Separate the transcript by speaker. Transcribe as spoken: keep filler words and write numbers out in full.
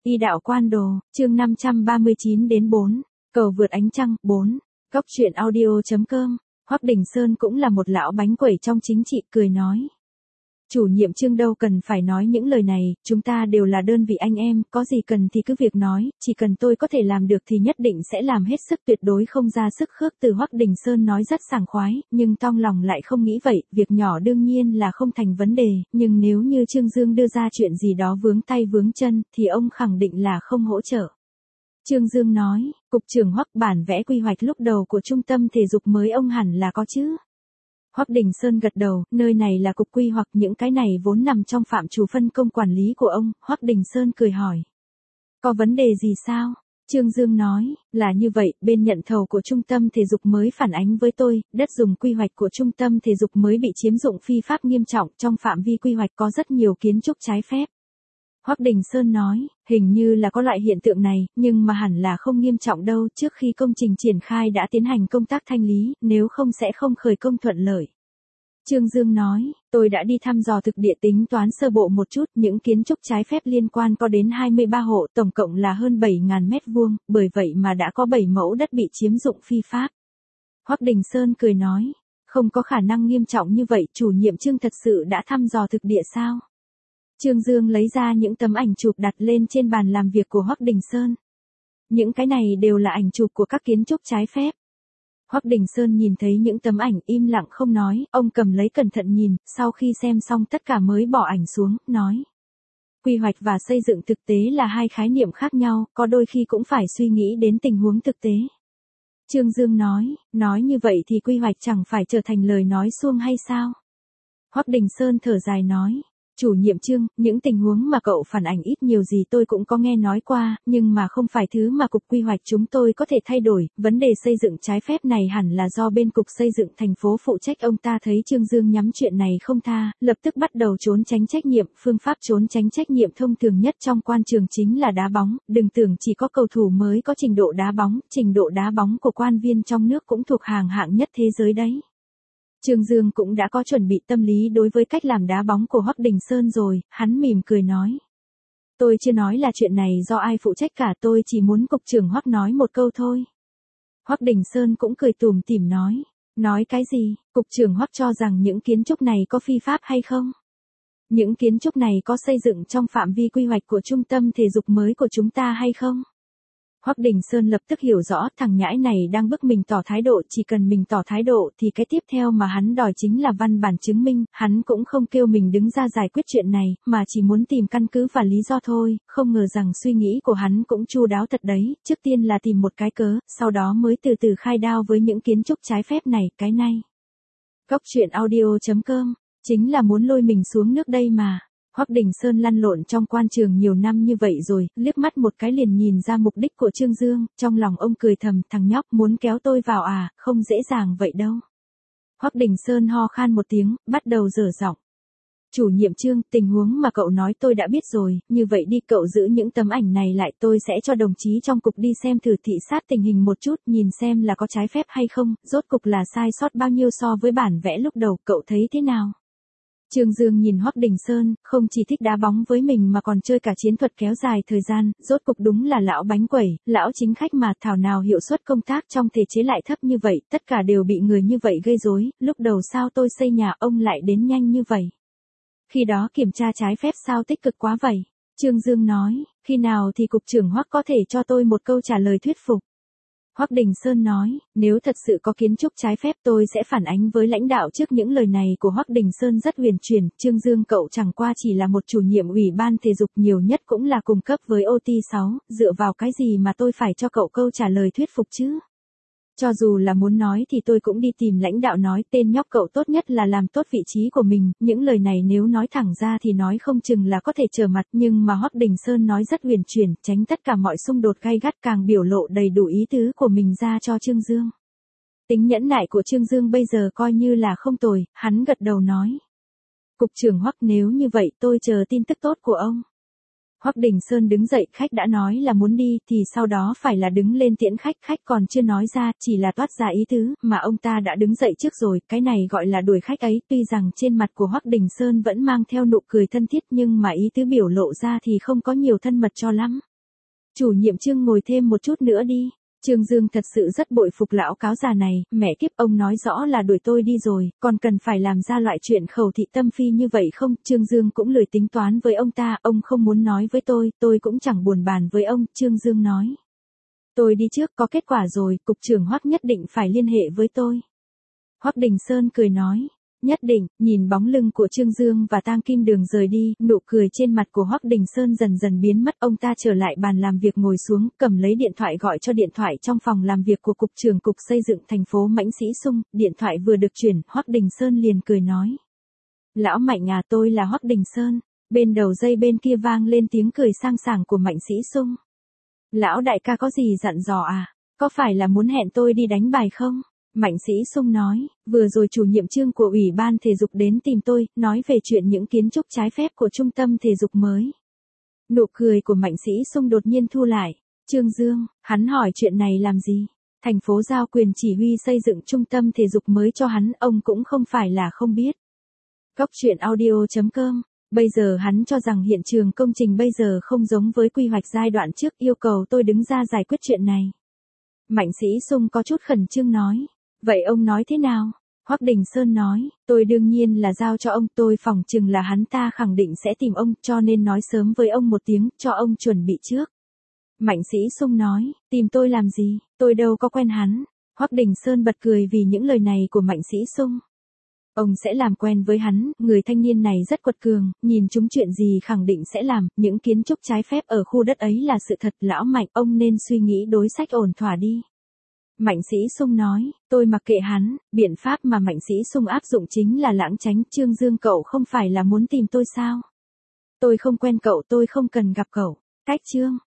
Speaker 1: Y đạo quan đồ, chương năm trăm ba mươi chín đến bốn, cầu vượt ánh trăng, bốn, góc truyện audio.com, Hoắc Đình Sơn cũng là một lão bánh quẩy trong chính trị, cười nói. Chủ nhiệm Trương đâu cần phải nói những lời này, chúng ta đều là đơn vị anh em, có gì cần thì cứ việc nói, chỉ cần tôi có thể làm được thì nhất định sẽ làm hết sức, tuyệt đối không ra sức khước từ. Hoắc Đình Sơn nói rất sảng khoái, nhưng trong lòng lại không nghĩ vậy, việc nhỏ đương nhiên là không thành vấn đề, nhưng nếu như Trương Dương đưa ra chuyện gì đó vướng tay vướng chân, thì ông khẳng định là không hỗ trợ. Trương Dương nói, Cục trưởng Hoắc, bản vẽ quy hoạch lúc đầu của trung tâm thể dục mới ông hẳn là có chứ. Hoắc Đình Sơn gật đầu, nơi này là cục quy hoạch, những cái này vốn nằm trong phạm trù phân công quản lý của ông. Hoắc Đình Sơn cười hỏi. Có vấn đề gì sao? Trương Dương nói, là như vậy, bên nhận thầu của trung tâm thể dục mới phản ánh với tôi, đất dùng quy hoạch của trung tâm thể dục mới bị chiếm dụng phi pháp nghiêm trọng, trong phạm vi quy hoạch có rất nhiều kiến trúc trái phép. Hoắc Đình Sơn nói, hình như là có loại hiện tượng này, nhưng mà hẳn là không nghiêm trọng đâu, trước khi công trình triển khai đã tiến hành công tác thanh lý, nếu không sẽ không khởi công thuận lợi. Trương Dương nói, tôi đã đi thăm dò thực địa tính toán sơ bộ một chút, những kiến trúc trái phép liên quan có đến hai mươi ba hộ, tổng cộng là hơn bảy nghìn mét vuông, bởi vậy mà đã có bảy mẫu đất bị chiếm dụng phi pháp. Hoắc Đình Sơn cười nói, không có khả năng nghiêm trọng như vậy, chủ nhiệm Trương thật sự đã thăm dò thực địa sao? Trương Dương lấy ra những tấm ảnh chụp đặt lên trên bàn làm việc của Hoắc Đình Sơn. Những cái này đều là ảnh chụp của các kiến trúc trái phép. Hoắc Đình Sơn nhìn thấy những tấm ảnh im lặng không nói, ông cầm lấy cẩn thận nhìn, sau khi xem xong tất cả mới bỏ ảnh xuống, nói. Quy hoạch và xây dựng thực tế là hai khái niệm khác nhau, có đôi khi cũng phải suy nghĩ đến tình huống thực tế. Trương Dương nói, nói như vậy thì quy hoạch chẳng phải trở thành lời nói suông hay sao? Hoắc Đình Sơn thở dài nói. Chủ nhiệm Trương, những tình huống mà cậu phản ảnh ít nhiều gì tôi cũng có nghe nói qua, nhưng mà không phải thứ mà cục quy hoạch chúng tôi có thể thay đổi, vấn đề xây dựng trái phép này hẳn là do bên cục xây dựng thành phố phụ trách. Ông ta thấy Trương Dương nhắm chuyện này không tha, lập tức bắt đầu trốn tránh trách nhiệm. Phương pháp trốn tránh trách nhiệm thông thường nhất trong quan trường chính là đá bóng, đừng tưởng chỉ có cầu thủ mới có trình độ đá bóng, trình độ đá bóng của quan viên trong nước cũng thuộc hàng hạng nhất thế giới đấy. Trương Dương cũng đã có chuẩn bị tâm lý đối với cách làm đá bóng của Hoắc Đình Sơn rồi, hắn mỉm cười nói. Tôi chưa nói là chuyện này do ai phụ trách cả, tôi chỉ muốn cục trưởng Hoắc nói một câu thôi. Hoắc Đình Sơn cũng cười tủm tỉm nói. Nói cái gì, cục trưởng Hoắc cho rằng những kiến trúc này có phi pháp hay không? Những kiến trúc này có xây dựng trong phạm vi quy hoạch của trung tâm thể dục mới của chúng ta hay không? Hoắc Đình Sơn lập tức hiểu rõ, thằng nhãi này đang bức mình tỏ thái độ, chỉ cần mình tỏ thái độ thì cái tiếp theo mà hắn đòi chính là văn bản chứng minh. Hắn cũng không kêu mình đứng ra giải quyết chuyện này, mà chỉ muốn tìm căn cứ và lý do thôi, không ngờ rằng suy nghĩ của hắn cũng chu đáo thật đấy, trước tiên là tìm một cái cớ, sau đó mới từ từ khai đao với những kiến trúc trái phép này. Cái này, góc truyện audio.com, chính là muốn lôi mình xuống nước đây mà. Hoắc Đình Sơn lăn lộn trong quan trường nhiều năm như vậy rồi, liếc mắt một cái liền nhìn ra mục đích của Trương Dương, trong lòng ông cười thầm, thằng nhóc muốn kéo tôi vào à, không dễ dàng vậy đâu. Hoắc Đình Sơn ho khan một tiếng, bắt đầu dở giọng. Chủ nhiệm Trương, tình huống mà cậu nói tôi đã biết rồi, như vậy đi, cậu giữ những tấm ảnh này lại, tôi sẽ cho đồng chí trong cục đi xem thử, thị sát tình hình một chút, nhìn xem là có trái phép hay không, rốt cục là sai sót bao nhiêu so với bản vẽ lúc đầu, cậu thấy thế nào? Trương Dương nhìn Hoắc Đình Sơn, không chỉ thích đá bóng với mình mà còn chơi cả chiến thuật kéo dài thời gian, rốt cục đúng là lão bánh quẩy, lão chính khách mà, thảo nào hiệu suất công tác trong thể chế lại thấp như vậy, tất cả đều bị người như vậy gây rối. Lúc đầu sao tôi xây nhà ông lại đến nhanh như vậy? Khi đó kiểm tra trái phép sao tích cực quá vậy? Trương Dương nói, khi nào thì cục trưởng Hoắc có thể cho tôi một câu trả lời thuyết phục? Hoắc Đình Sơn nói, nếu thật sự có kiến trúc trái phép tôi sẽ phản ánh với lãnh đạo. Trước những lời này của Hoắc Đình Sơn rất huyền chuyển, Trương Dương cậu chẳng qua chỉ là một chủ nhiệm ủy ban thể dục, nhiều nhất cũng là cùng cấp với O T sáu, dựa vào cái gì mà tôi phải cho cậu câu trả lời thuyết phục chứ? Cho dù là muốn nói thì tôi cũng đi tìm lãnh đạo nói, tên nhóc cậu tốt nhất là làm tốt vị trí của mình, những lời này nếu nói thẳng ra thì nói không chừng là có thể trở mặt, nhưng mà Hoắc Đình Sơn nói rất huyền chuyển, tránh tất cả mọi xung đột gay gắt, càng biểu lộ đầy đủ ý tứ của mình ra cho Trương Dương. Tính nhẫn nại của Trương Dương bây giờ coi như là không tồi, hắn gật đầu nói. Cục trưởng Hoắc, nếu như vậy tôi chờ tin tức tốt của ông. Hoắc Đình Sơn đứng dậy, khách đã nói là muốn đi thì sau đó phải là đứng lên tiễn khách, khách còn chưa nói ra, chỉ là toát ra ý tứ, mà ông ta đã đứng dậy trước rồi, cái này gọi là đuổi khách ấy. Tuy rằng trên mặt của Hoắc Đình Sơn vẫn mang theo nụ cười thân thiết, nhưng mà ý tứ biểu lộ ra thì không có nhiều thân mật cho lắm. Chủ nhiệm Trương ngồi thêm một chút nữa đi. Trương Dương thật sự rất bội phục lão cáo già này, mẹ kiếp ông nói rõ là đuổi tôi đi rồi, còn cần phải làm ra loại chuyện khẩu thị tâm phi như vậy không? Trương Dương cũng lười tính toán với ông ta, ông không muốn nói với tôi, tôi cũng chẳng buồn bàn với ông, Trương Dương nói. Tôi đi trước, có kết quả rồi, cục trưởng Hoắc nhất định phải liên hệ với tôi. Hoắc Đình Sơn cười nói. Nhất định, nhìn bóng lưng của Trương Dương và Tang Kim Đường rời đi, nụ cười trên mặt của Hoắc Đình Sơn dần dần biến mất, ông ta trở lại bàn làm việc ngồi xuống, cầm lấy điện thoại gọi cho điện thoại trong phòng làm việc của cục trưởng cục xây dựng thành phố Mãnh Sĩ Sung, điện thoại vừa được chuyển, Hoắc Đình Sơn liền cười nói. Lão Mạnh à, tôi là Hoắc Đình Sơn, bên đầu dây bên kia vang lên tiếng cười sang sảng của Mãnh Sĩ Sung. Lão đại ca có gì dặn dò à, có phải là muốn hẹn tôi đi đánh bài không? Mạnh Sĩ Sung nói, vừa rồi chủ nhiệm Trương của Ủy ban Thể dục đến tìm tôi, nói về chuyện những kiến trúc trái phép của trung tâm thể dục mới. Nụ cười của Mạnh Sĩ Sung đột nhiên thu lại. Trương Dương, hắn hỏi chuyện này làm gì? Thành phố giao quyền chỉ huy xây dựng trung tâm thể dục mới cho hắn, ông cũng không phải là không biết. Góc truyện audio chấm com. Bây giờ hắn cho rằng hiện trường công trình bây giờ không giống với quy hoạch giai đoạn trước, yêu cầu tôi đứng ra giải quyết chuyện này. Mạnh Sĩ Sung có chút khẩn trương nói. Vậy ông nói thế nào? Hoắc Đình Sơn nói, tôi đương nhiên là giao cho ông, tôi phỏng chừng là hắn ta khẳng định sẽ tìm ông, cho nên nói sớm với ông một tiếng, cho ông chuẩn bị trước. Mạnh Sĩ Sung nói, tìm tôi làm gì, tôi đâu có quen hắn. Hoắc Đình Sơn bật cười vì những lời này của Mạnh Sĩ Sung. Ông sẽ làm quen với hắn, người thanh niên này rất quật cường, nhìn chúng chuyện gì khẳng định sẽ làm, những kiến trúc trái phép ở khu đất ấy là sự thật, lão Mạnh, ông nên suy nghĩ đối sách ổn thỏa đi. Mạnh Sĩ Sung nói, tôi mặc kệ hắn, biện pháp mà Mạnh Sĩ Sung áp dụng chính là lãng tránh. Trương Dương, cậu không phải là muốn tìm tôi sao? Tôi không quen cậu, tôi không cần gặp cậu. Cách Trương